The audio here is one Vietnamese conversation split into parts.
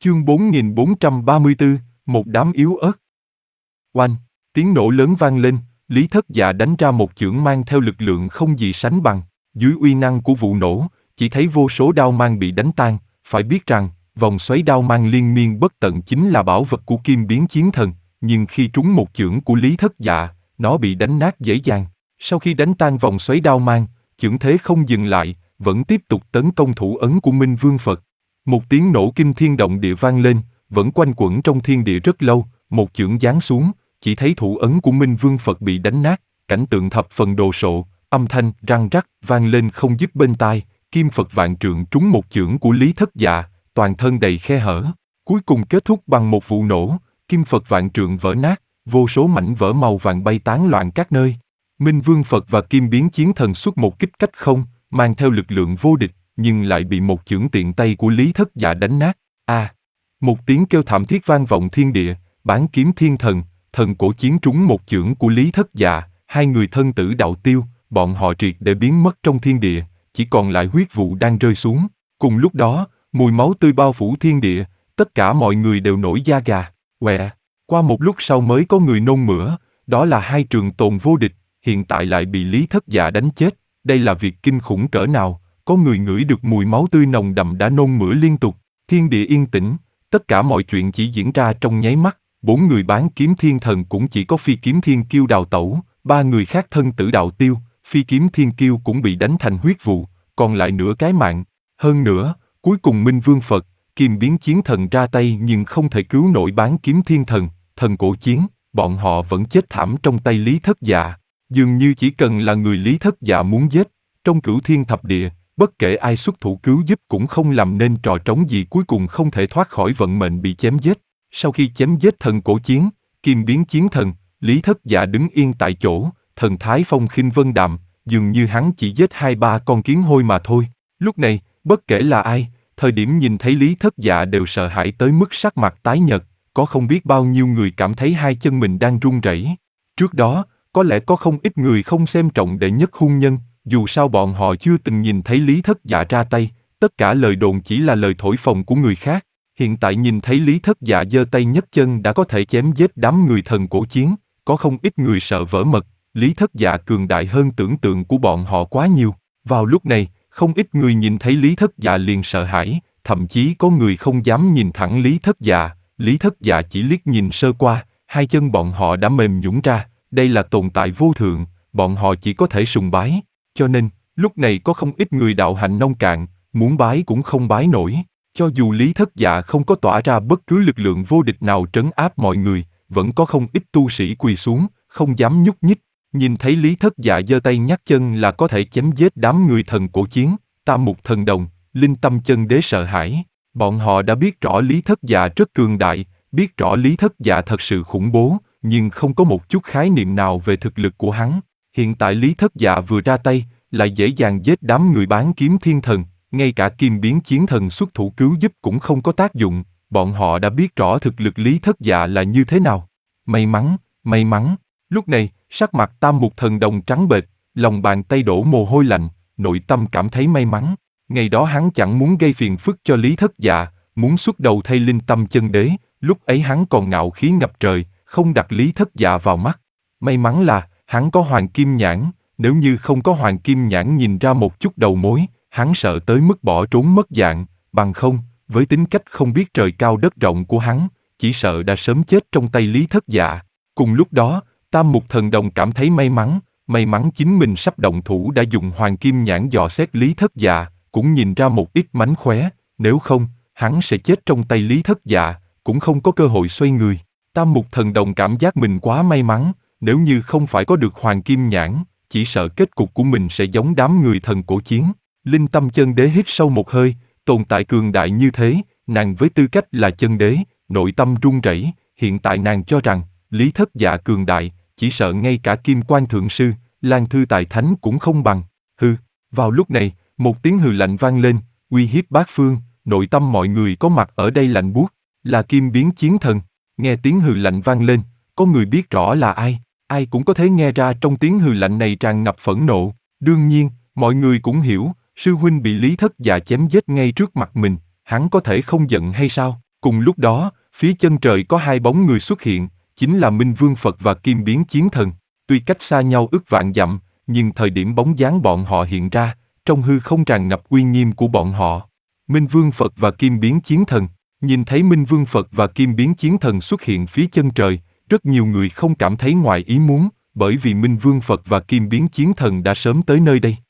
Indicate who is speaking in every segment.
Speaker 1: Chương 4434, một đám yếu ớt. Oanh, tiếng nổ lớn vang lên, Lý Thất Dạ đánh ra một chưởng mang theo lực lượng không gì sánh bằng. Dưới uy năng của vụ nổ, chỉ thấy vô số đao mang bị đánh tan. Phải biết rằng, vòng xoáy đao mang liên miên bất tận chính là bảo vật của Kim Biến Chiến Thần, nhưng khi trúng một chưởng của Lý Thất Dạ, nó bị đánh nát dễ dàng. Sau khi đánh tan vòng xoáy đao mang, chưởng thế không dừng lại, vẫn tiếp tục tấn công thủ ấn của Minh Vương Phật. Một tiếng nổ kinh thiên động địa vang lên, vẫn quanh quẩn trong thiên địa rất lâu, một chưởng giáng xuống, chỉ thấy thủ ấn của Minh Vương Phật bị đánh nát, cảnh tượng thập phần đồ sộ, âm thanh răng rắc vang lên không dứt bên tai, Kim Phật vạn trượng trúng một chưởng của Lý Thất Dạ, toàn thân đầy khe hở, cuối cùng kết thúc bằng một vụ nổ, Kim Phật vạn trượng vỡ nát, vô số mảnh vỡ màu vàng bay tán loạn các nơi. Minh Vương Phật và Kim Biến Chiến Thần xuất một kích cách không, mang theo lực lượng vô địch, nhưng lại bị một chưởng tiện tay của Lý Thất Dạ đánh nát. Một tiếng kêu thảm thiết vang vọng thiên địa, Bán Kiếm Thiên Thần, thần cổ chiến trúng một chưởng của Lý Thất Dạ, hai người thân tử đạo tiêu, bọn họ triệt để biến mất trong thiên địa, chỉ còn lại huyết vụ đang rơi xuống. Cùng lúc đó, mùi máu tươi bao phủ thiên địa, tất cả mọi người đều nổi da gà. Qua một lúc sau mới có người nôn mửa, đó là hai trường tồn vô địch, hiện tại lại bị Lý Thất Dạ đánh chết. Đây là việc kinh khủng cỡ nào, có người ngửi được mùi máu tươi nồng đậm đã nôn mửa liên tục. Thiên địa yên tĩnh, tất cả mọi chuyện chỉ diễn ra trong nháy mắt. Bốn người Bán Kiếm Thiên Thần cũng chỉ có Phi Kiếm Thiên Kiêu đào tẩu, ba người khác thân tử đạo tiêu, Phi Kiếm Thiên Kiêu cũng bị đánh thành huyết vụ, còn lại nửa cái mạng. Hơn nữa, cuối cùng Minh Vương Phật, Kim Biến Chiến Thần ra tay nhưng không thể cứu nổi Bán Kiếm Thiên Thần, thần cổ chiến, bọn họ vẫn chết thảm trong tay Lý Thất Dạ. Dường như chỉ cần là người Lý Thất Dạ muốn giết, trong Cửu Thiên Thập Địa, bất kể ai xuất thủ cứu giúp cũng không làm nên trò trống gì, cuối cùng không thể thoát khỏi vận mệnh bị chém giết. Sau khi chém giết thần cổ chiến, Kim Biến Chiến Thần, Lý Thất Dạ đứng yên tại chỗ, thần thái phong khinh vân đạm, dường như hắn chỉ giết 2-3 con kiến hôi mà thôi. Lúc này, bất kể là ai, thời điểm nhìn thấy Lý Thất Dạ đều sợ hãi tới mức sắc mặt tái nhợt, có không biết bao nhiêu người cảm thấy hai chân mình đang run rẩy. Trước đó, có lẽ có không ít người không xem trọng đệ nhất hung nhân, dù sao bọn họ chưa từng nhìn thấy Lý Thất Dạ ra tay, tất cả lời đồn chỉ là lời thổi phồng của người khác. Hiện tại nhìn thấy Lý Thất Dạ giơ tay nhấc chân đã có thể chém giết đám người thần cổ chiến, có không ít người sợ vỡ mật, Lý Thất Dạ cường đại hơn tưởng tượng của bọn họ quá nhiều. Vào lúc này, không ít người nhìn thấy Lý Thất Dạ liền sợ hãi, thậm chí có người không dám nhìn thẳng Lý Thất Dạ. Lý Thất Dạ chỉ liếc nhìn sơ qua, hai chân bọn họ đã mềm nhũn ra, đây là tồn tại vô thượng, bọn họ chỉ có thể sùng bái. Cho nên, lúc này có không ít người đạo hạnh nông cạn, muốn bái cũng không bái nổi. Cho dù Lý Thất Dạ không có tỏa ra bất cứ lực lượng vô địch nào trấn áp mọi người, vẫn có không ít tu sĩ quỳ xuống, không dám nhúc nhích. Nhìn thấy Lý Thất Dạ giơ tay nhấc chân là có thể chém giết đám người thần cổ chiến, Tam Mục Thần Đồng, Linh Tâm Chân Đế sợ hãi. Bọn họ đã biết rõ Lý Thất Dạ rất cường đại, biết rõ Lý Thất Dạ thật sự khủng bố, nhưng không có một chút khái niệm nào về thực lực của hắn. Hiện tại Lý Thất Dạ vừa ra tay, lại dễ dàng giết đám người Bán Kiếm Thiên Thần, ngay cả Kim Biến Chiến Thần xuất thủ cứu giúp cũng không có tác dụng, bọn họ đã biết rõ thực lực Lý Thất Dạ là như thế nào. May mắn. Lúc này, sắc mặt Tam Mục Thần Đồng trắng bệch, lòng bàn tay đổ mồ hôi lạnh, nội tâm cảm thấy may mắn. Ngày đó hắn chẳng muốn gây phiền phức cho Lý Thất Dạ, muốn xuất đầu thay Linh Tâm Chân Đế, lúc ấy hắn còn ngạo khí ngập trời, không đặt Lý Thất Dạ vào mắt. May mắn là, hắn có Hoàng Kim Nhãn, nếu như không có Hoàng Kim Nhãn nhìn ra một chút đầu mối, hắn sợ tới mức bỏ trốn mất dạng, bằng không, với tính cách không biết trời cao đất rộng của hắn, chỉ sợ đã sớm chết trong tay Lý Thất Dạ. Cùng lúc đó, Tam Mục Thần Đồng cảm thấy may mắn chính mình sắp động thủ đã dùng Hoàng Kim Nhãn dò xét Lý Thất Dạ, cũng nhìn ra một ít mánh khóe, nếu không, hắn sẽ chết trong tay Lý Thất Dạ, cũng không có cơ hội xoay người. Tam Mục Thần Đồng cảm giác mình quá may mắn, nếu như không phải có được Hoàng Kim Nhãn, chỉ sợ kết cục của mình sẽ giống đám người thần cổ chiến. Linh Tâm Chân Đế hít sâu một hơi, tồn tại cường đại như thế, nàng với tư cách là chân đế, nội tâm run rẩy, hiện tại nàng cho rằng, Lý Thất Dạ cường đại, chỉ sợ ngay cả Kim Quan Thượng Sư, Lan Thư Tài Thánh cũng không bằng. Vào lúc này, một tiếng hừ lạnh vang lên, uy hiếp bát phương, nội tâm mọi người có mặt ở đây lạnh buốt, là Kim Biến Chiến Thần. Nghe tiếng hừ lạnh vang lên, có người biết rõ là ai, ai cũng có thể nghe ra trong tiếng hừ lạnh này tràn ngập phẫn nộ. Đương nhiên, mọi người cũng hiểu, sư huynh bị Lý Thất Dạ chém giết ngay trước mặt mình, hắn có thể không giận hay sao? Cùng lúc đó, phía chân trời có hai bóng người xuất hiện, chính là Minh Vương Phật và Kim Biến Chiến Thần. Tuy cách xa nhau ức vạn dặm, nhưng thời điểm bóng dáng bọn họ hiện ra, trong hư không tràn ngập uy nghiêm của bọn họ. Minh Vương Phật và Kim Biến Chiến Thần. Nhìn thấy Minh Vương Phật và Kim Biến Chiến Thần xuất hiện phía chân trời, rất nhiều người không cảm thấy ngoài ý muốn, bởi vì Minh Vương Phật và Kim Biến Chiến Thần đã sớm tới nơi đây.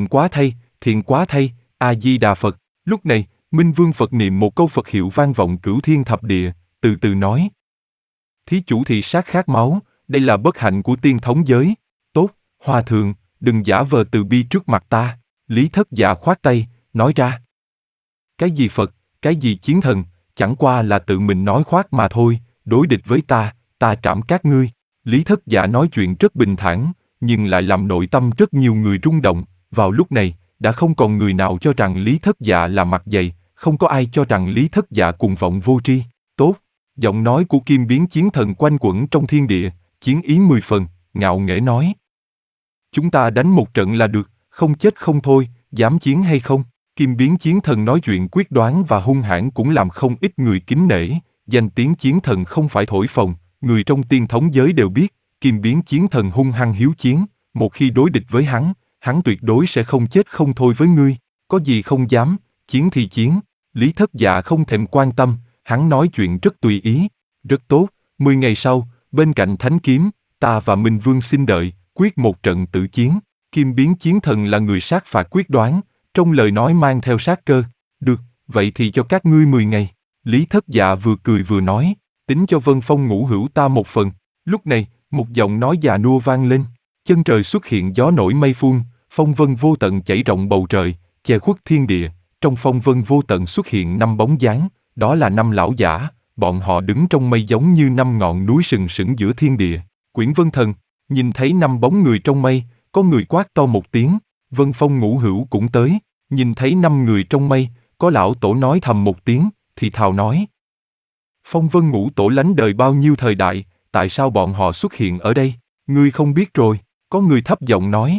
Speaker 1: Thiện quá thay, A-di-đà Phật. Lúc này, Minh Vương Phật niệm một câu Phật hiệu vang vọng cửu thiên thập địa, từ từ nói. Thí chủ thị sát khát máu, đây là bất hạnh của tiên thống giới. Tốt, hòa thượng, đừng giả vờ từ bi trước mặt ta. Lý Thất Dạ khoát tay, nói ra. Cái gì Phật, cái gì chiến thần, chẳng qua là tự mình nói khoác mà thôi, đối địch với ta trảm các ngươi. Lý Thất Dạ nói chuyện rất bình thản, nhưng lại làm nội tâm rất nhiều người rung động. Vào lúc này, đã không còn người nào cho rằng Lý Thất Dạ là mặt dày, không có ai cho rằng Lý Thất Dạ cuồng vọng vô tri. Tốt, giọng nói của Kim Biến Chiến Thần quanh quẩn trong thiên địa, chiến ý 10 phần, ngạo nghễ nói. Chúng ta đánh một trận là được, không chết không thôi, dám chiến hay không? Kim Biến Chiến Thần nói chuyện quyết đoán và hung hãn cũng làm không ít người kính nể. Danh tiếng chiến thần không phải thổi phồng, người trong tiên thống giới đều biết, Kim Biến Chiến Thần hung hăng hiếu chiến, một khi đối địch với hắn tuyệt đối sẽ không chết không thôi với ngươi. Có gì không dám, chiến thì chiến. Lý Thất Dạ không thèm quan tâm, hắn nói chuyện rất tùy ý. Rất tốt, 10 ngày sau, bên cạnh Thánh Kiếm, ta và Minh Vương xin đợi, quyết một trận tử chiến. Kim Biến Chiến Thần là người sát phạt quyết đoán, trong lời nói mang theo sát cơ. Được, vậy thì cho các ngươi 10 ngày. Lý Thất Dạ vừa cười vừa nói, tính cho Vân Phong Ngũ Hữu ta một phần. Lúc này, một giọng nói già nua vang lên. Chân trời xuất hiện gió nổi mây phun, phong vân vô tận chảy rộng bầu trời, che khuất thiên địa. Trong phong vân vô tận xuất hiện 5 bóng dáng, đó là 5 lão giả, bọn họ đứng trong mây giống như 5 ngọn núi sừng sững giữa thiên địa. Quyển Vân Thần, nhìn thấy 5 bóng người trong mây, có người quát to một tiếng, Vân Phong Ngũ Hữu cũng tới, nhìn thấy 5 người trong mây, có lão tổ nói thầm một tiếng, thì thào nói. Phong Vân Ngũ Tổ lánh đời bao nhiêu thời đại, tại sao bọn họ xuất hiện ở đây? Ngươi không biết rồi, có người thấp giọng nói.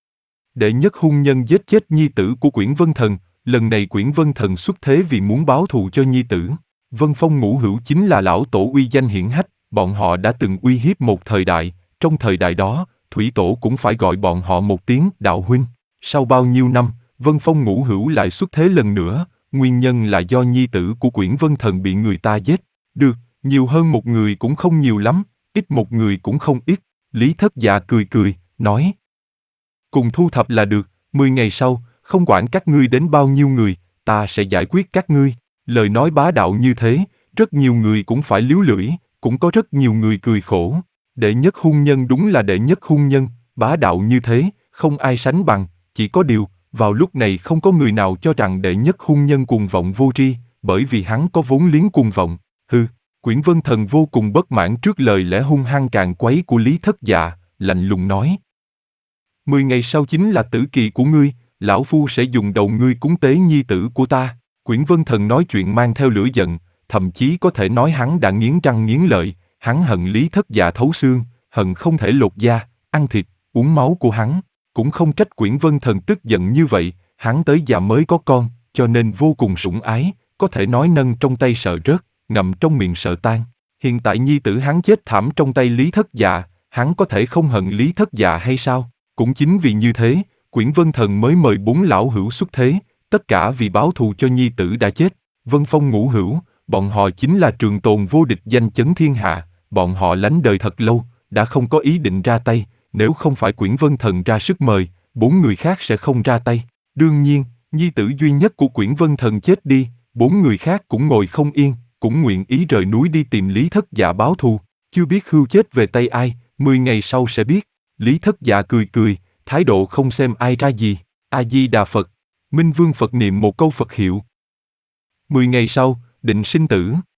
Speaker 1: Đệ nhất hung nhân giết chết nhi tử của Quyển Vân Thần, lần này Quyển Vân Thần xuất thế vì muốn báo thù cho nhi tử. Vân Phong Ngũ Hữu chính là lão tổ uy danh hiển hách, bọn họ đã từng uy hiếp một thời đại, trong thời đại đó, Thủy Tổ cũng phải gọi bọn họ một tiếng đạo huynh. Sau bao nhiêu năm, Vân Phong Ngũ Hữu lại xuất thế lần nữa, nguyên nhân là do nhi tử của Quyển Vân Thần bị người ta giết. Được, nhiều hơn một người cũng không nhiều lắm, ít một người cũng không ít. Lý Thất Dạ cười cười, nói. Cùng thu thập là được, 10 ngày sau, không quản các ngươi đến bao nhiêu người, ta sẽ giải quyết các ngươi. Lời nói bá đạo như thế, rất nhiều người cũng phải líu lưỡi, cũng có rất nhiều người cười khổ. Đệ nhất hung nhân đúng là đệ nhất hung nhân, bá đạo như thế, không ai sánh bằng, chỉ có điều, vào lúc này không có người nào cho rằng đệ nhất hung nhân cuồng vọng vô tri, bởi vì hắn có vốn liếng cuồng vọng. Hừ, Quyển Vân Thần vô cùng bất mãn trước lời lẽ hung hăng càn quấy của Lý Thất Dạ, lạnh lùng nói. 10 ngày sau chính là tử kỳ của ngươi, lão phu sẽ dùng đầu ngươi cúng tế nhi tử của ta. Quyển Vân Thần nói chuyện mang theo lửa giận, thậm chí có thể nói hắn đã nghiến răng nghiến lợi, hắn hận Lý Thất Dạ thấu xương, hận không thể lột da, ăn thịt, uống máu của hắn. Cũng không trách Quyển Vân Thần tức giận như vậy, hắn tới già mới có con, cho nên vô cùng sủng ái, có thể nói nâng trong tay sợ rớt, ngậm trong miệng sợ tan. Hiện tại nhi tử hắn chết thảm trong tay Lý Thất Dạ, hắn có thể không hận Lý Thất Dạ hay sao? Cũng chính vì như thế, Quyển Vân Thần mới mời 4 lão hữu xuất thế, tất cả vì báo thù cho nhi tử đã chết. Vân Phong Ngũ Hữu, bọn họ chính là trường tồn vô địch danh chấn thiên hạ, bọn họ lánh đời thật lâu, đã không có ý định ra tay, nếu không phải Quyển Vân Thần ra sức mời, 4 người khác sẽ không ra tay. Đương nhiên, nhi tử duy nhất của Quyển Vân Thần chết đi, 4 người khác cũng ngồi không yên, cũng nguyện ý rời núi đi tìm Lý Thất Dạ báo thù, chưa biết hưu chết về tay ai, 10 ngày sau sẽ biết. Lý Thất Dạ cười cười, thái độ không xem ai ra gì. A-di-đà Phật. Minh Vương Phật niệm một câu Phật hiệu. 10 ngày sau, định sinh tử.